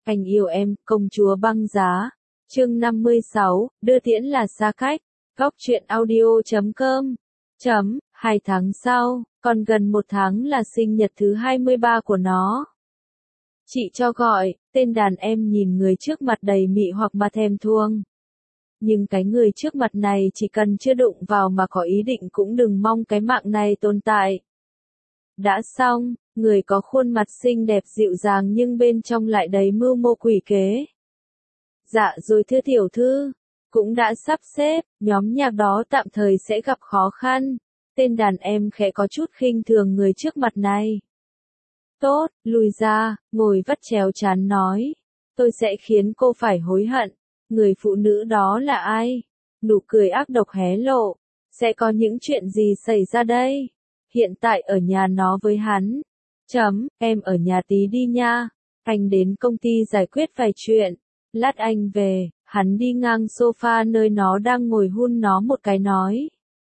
Anh yêu em, công chúa băng giá. Chương 56, đưa tiễn là xa cách. Góc truyện audio.com. 2 tháng sau, còn gần 1 tháng là sinh nhật thứ 23 của nó. Chị cho gọi, tên đàn em nhìn người trước mặt đầy mị hoặc mà thèm thuồng. Nhưng cái người trước mặt này chỉ cần chưa đụng vào mà có ý định cũng đừng mong cái mạng này tồn tại. Đã xong, người có khuôn mặt xinh đẹp dịu dàng nhưng bên trong lại đầy mưu mô quỷ kế. Dạ rồi thưa tiểu thư, cũng đã sắp xếp, nhóm nhạc đó tạm thời sẽ gặp khó khăn. Tên đàn em khẽ có chút khinh thường người trước mặt này. Tốt, lùi ra, ngồi vắt chéo chán nói. Tôi sẽ khiến cô phải hối hận. Người phụ nữ đó là ai? Nụ cười ác độc hé lộ. Sẽ có những chuyện gì xảy ra đây? Hiện tại ở nhà nó với hắn. Em ở nhà tí đi nha. Anh đến công ty giải quyết vài chuyện. Lát anh về, hắn đi ngang sofa nơi nó đang ngồi hun nó một cái nói.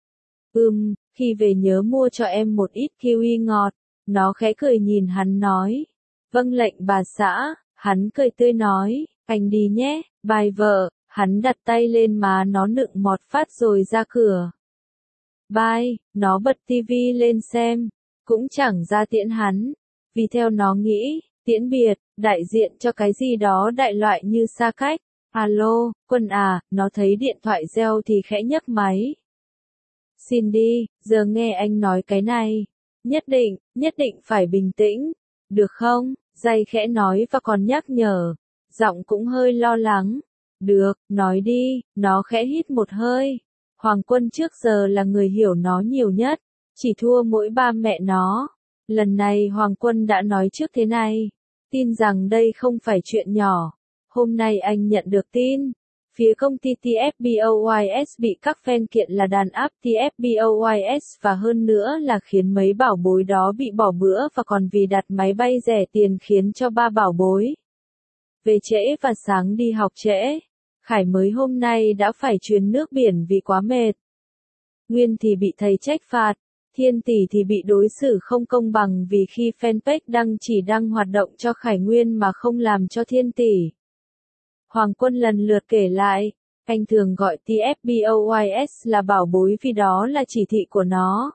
Khi về nhớ mua cho em một ít kiwi ngọt. Nó khẽ cười nhìn hắn nói. Vâng lệnh bà xã, hắn cười tươi nói, anh đi nhé, bài vợ, hắn đặt tay lên má nó nựng mọt phát rồi ra cửa. Bye, nó bật tivi lên xem, cũng chẳng ra tiễn hắn, vì theo nó nghĩ, tiễn biệt, đại diện cho cái gì đó đại loại như xa cách. Alo, Quân à, nó thấy điện thoại reo thì khẽ nhấc máy. Cindy, giờ nghe anh nói cái này. Nhất định phải bình tĩnh. Được không? Dây khẽ nói và còn nhắc nhở. Giọng cũng hơi lo lắng. Được, nói đi, nó khẽ hít một hơi. Hoàng Quân trước giờ là người hiểu nó nhiều nhất. Chỉ thua mỗi ba mẹ nó. Lần này Hoàng Quân đã nói trước thế này. Tin rằng đây không phải chuyện nhỏ. Hôm nay anh nhận được tin. Phía công ty TFBOYS bị các fan kiện là đàn áp TFBOYS và hơn nữa là khiến mấy bảo bối đó bị bỏ bữa và còn vì đặt máy bay rẻ tiền khiến cho 3 bảo bối về trễ và sáng đi học trễ. Khải mới hôm nay đã phải truyền nước biển vì quá mệt. Nguyên thì bị thầy trách phạt, Thiên Tỷ thì bị đối xử không công bằng vì khi fanpage chỉ đăng hoạt động cho Khải Nguyên mà không làm cho Thiên Tỷ. Hoàng Quân lần lượt kể lại, anh thường gọi TFBOYS là bảo bối vì đó là chỉ thị của nó.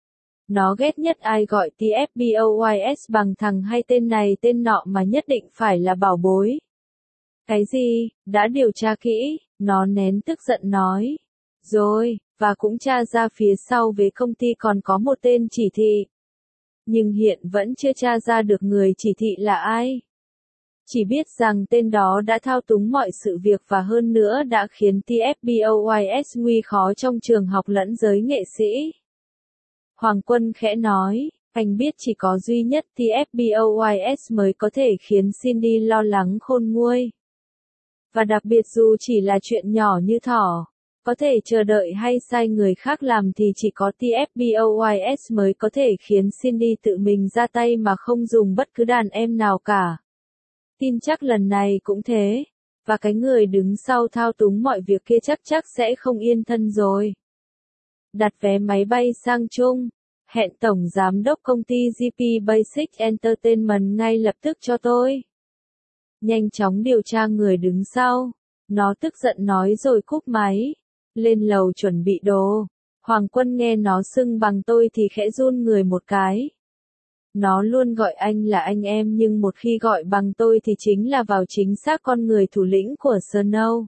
Nó ghét nhất ai gọi TFBOYS bằng thằng hay tên này tên nọ mà nhất định phải là bảo bối. Cái gì, đã điều tra kỹ, nó nén tức giận nói. Rồi, và cũng tra ra phía sau về công ty còn có một tên chỉ thị. Nhưng hiện vẫn chưa tra ra được người chỉ thị là ai. Chỉ biết rằng tên đó đã thao túng mọi sự việc và hơn nữa đã khiến TFBOYS nguy khó trong trường học lẫn giới nghệ sĩ. Hoàng Quân khẽ nói, anh biết chỉ có duy nhất TFBOYS mới có thể khiến Cindy lo lắng khôn nguôi. Và đặc biệt dù chỉ là chuyện nhỏ như thỏ, có thể chờ đợi hay sai người khác làm thì chỉ có TFBOYS mới có thể khiến Cindy tự mình ra tay mà không dùng bất cứ đàn em nào cả. Tin chắc lần này cũng thế, và cái người đứng sau thao túng mọi việc kia chắc sẽ không yên thân rồi. Đặt vé máy bay sang Trung, hẹn tổng giám đốc công ty GP Basic Entertainment ngay lập tức cho tôi. Nhanh chóng điều tra người đứng sau, nó tức giận nói rồi cúp máy, lên lầu chuẩn bị đồ. Hoàng Quân nghe nó xưng bằng tôi thì khẽ run người một cái. Nó luôn gọi anh là anh em nhưng một khi gọi bằng tôi thì chính là vào chính xác con người thủ lĩnh của Snow.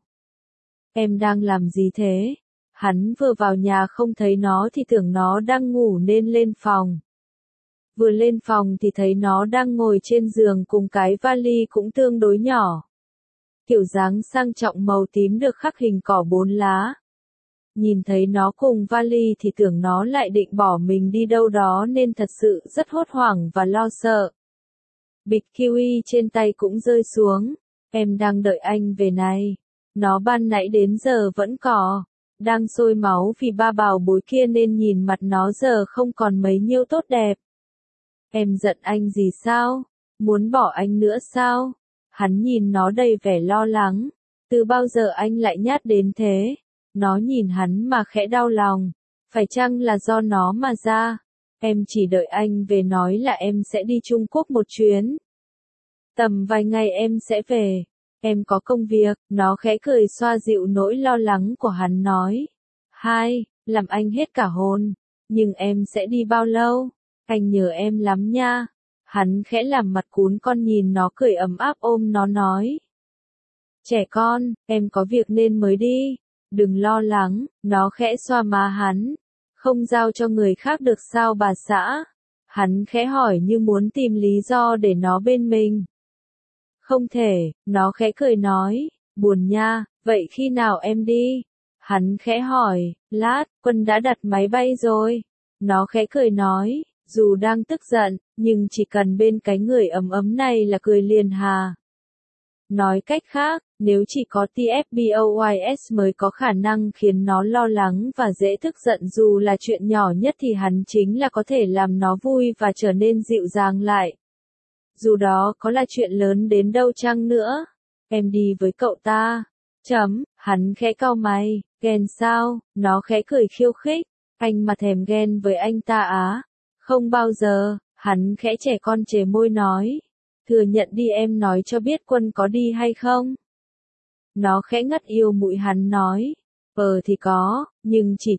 Em đang làm gì thế? Hắn vừa vào nhà không thấy nó thì tưởng nó đang ngủ nên lên phòng. Vừa lên phòng thì thấy nó đang ngồi trên giường cùng cái vali cũng tương đối nhỏ. Kiểu dáng sang trọng màu tím được khắc hình cỏ 4 lá. Nhìn thấy nó cùng vali thì tưởng nó lại định bỏ mình đi đâu đó nên thật sự rất hốt hoảng và lo sợ. Bịch kiwi trên tay cũng rơi xuống. Em đang đợi anh về này. Nó ban nãy đến giờ vẫn đang sôi máu vì 3 bảo bối kia nên nhìn mặt nó giờ không còn mấy nhiêu tốt đẹp. Em giận anh gì sao? Muốn bỏ anh nữa sao? Hắn nhìn nó đầy vẻ lo lắng. Từ bao giờ anh lại nhát đến thế? Nó nhìn hắn mà khẽ đau lòng. Phải chăng là do nó mà ra? Em chỉ đợi anh về nói là em sẽ đi Trung Quốc một chuyến. Tầm vài ngày em sẽ về. Em có công việc, nó khẽ cười xoa dịu nỗi lo lắng của hắn nói. Hai, làm anh hết cả hồn. Nhưng em sẽ đi bao lâu? Anh nhớ em lắm nha. Hắn khẽ làm mặt cún con nhìn nó cười ấm áp ôm nó nói. Trẻ con, em có việc nên mới đi. Đừng lo lắng, nó khẽ xoa má hắn. Không giao cho người khác được sao bà xã? Hắn khẽ hỏi như muốn tìm lý do để nó bên mình. Không thể, nó khẽ cười nói, buồn nha, vậy khi nào em đi? Hắn khẽ hỏi, lát, Quân đã đặt máy bay rồi. Nó khẽ cười nói, dù đang tức giận, nhưng chỉ cần bên cái người ấm ấm này là cười liền hà. Nói cách khác, nếu chỉ có TFBOYS mới có khả năng khiến nó lo lắng và dễ tức giận dù là chuyện nhỏ nhất thì hắn chính là có thể làm nó vui và trở nên dịu dàng lại. Dù đó có là chuyện lớn đến đâu chăng nữa. Em đi với cậu ta. Hắn khẽ cau mày, ghen sao, nó khẽ cười khiêu khích. Anh mà thèm ghen với anh ta á. Không bao giờ, hắn khẽ trẻ con chề môi nói. Thừa nhận đi em nói cho biết Quân có đi hay không? Nó khẽ ngắt yêu mũi hắn nói. Thì có, nhưng chỉ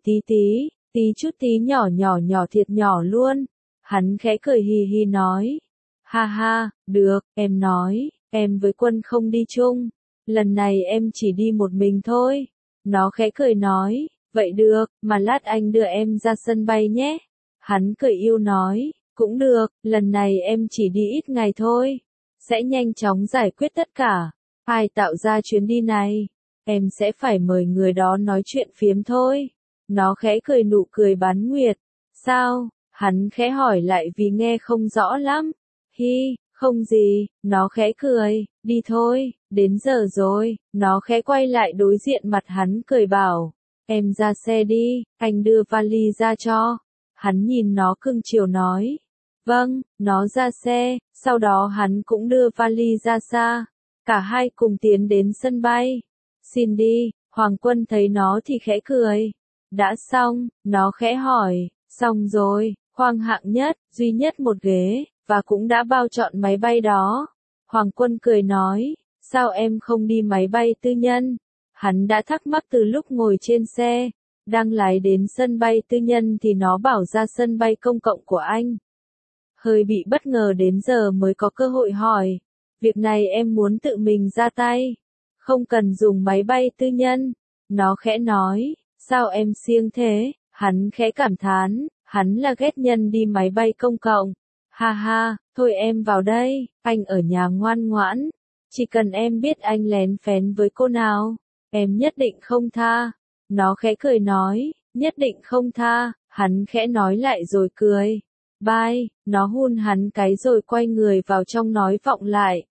tí chút tí nhỏ thiệt nhỏ luôn. Hắn khẽ cười hì hì nói. Ha ha, được, em nói, em với Quân không đi chung. Lần này em chỉ đi một mình thôi. Nó khẽ cười nói, vậy được, mà lát anh đưa em ra sân bay nhé. Hắn cười yêu nói, cũng được, lần này em chỉ đi ít ngày thôi. Sẽ nhanh chóng giải quyết tất cả. Ai tạo ra chuyến đi này? Em sẽ phải mời người đó nói chuyện phiếm thôi. Nó khẽ cười nụ cười bán nguyệt. Sao? Hắn khẽ hỏi lại vì nghe không rõ lắm. Hi, không gì, nó khẽ cười, đi thôi, đến giờ rồi, nó khẽ quay lại đối diện mặt hắn cười bảo, em ra xe đi, anh đưa vali ra cho. Hắn nhìn nó cưng chiều nói, vâng, nó ra xe, sau đó hắn cũng đưa vali ra xa, cả hai cùng tiến đến sân bay. Xin đi, Hoàng Quân thấy nó thì khẽ cười. Đã xong, nó khẽ hỏi, xong rồi, khoang hạng nhất, duy nhất một ghế. Và cũng đã bao trọn máy bay đó. Hoàng Quân cười nói, sao em không đi máy bay tư nhân? Hắn đã thắc mắc từ lúc ngồi trên xe, đang lái đến sân bay tư nhân thì nó bảo ra sân bay công cộng của anh. Hơi bị bất ngờ đến giờ mới có cơ hội hỏi, việc này em muốn tự mình ra tay, không cần dùng máy bay tư nhân. Nó khẽ nói, sao em siêng thế? Hắn khẽ cảm thán, hắn là ghét nhân đi máy bay công cộng. Ha ha, thôi em vào đây, anh ở nhà ngoan ngoãn. Chỉ cần em biết anh lén phén với cô nào, em nhất định không tha. Nó khẽ cười nói, nhất định không tha. Hắn khẽ nói lại rồi cười. Bye, nó hun hắn cái rồi quay người vào trong nói vọng lại.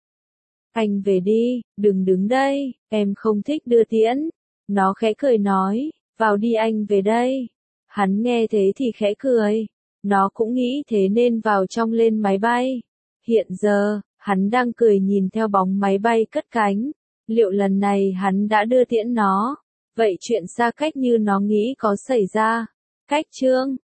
Anh về đi, đừng đứng đây, em không thích đưa tiễn. Nó khẽ cười nói, vào đi anh về đây. Hắn nghe thế thì khẽ cười. Nó cũng nghĩ thế nên vào trong lên máy bay. Hiện giờ, hắn đang cười nhìn theo bóng máy bay cất cánh. Liệu lần này hắn đã đưa tiễn nó? Vậy chuyện xa cách như nó nghĩ có xảy ra? Cách chương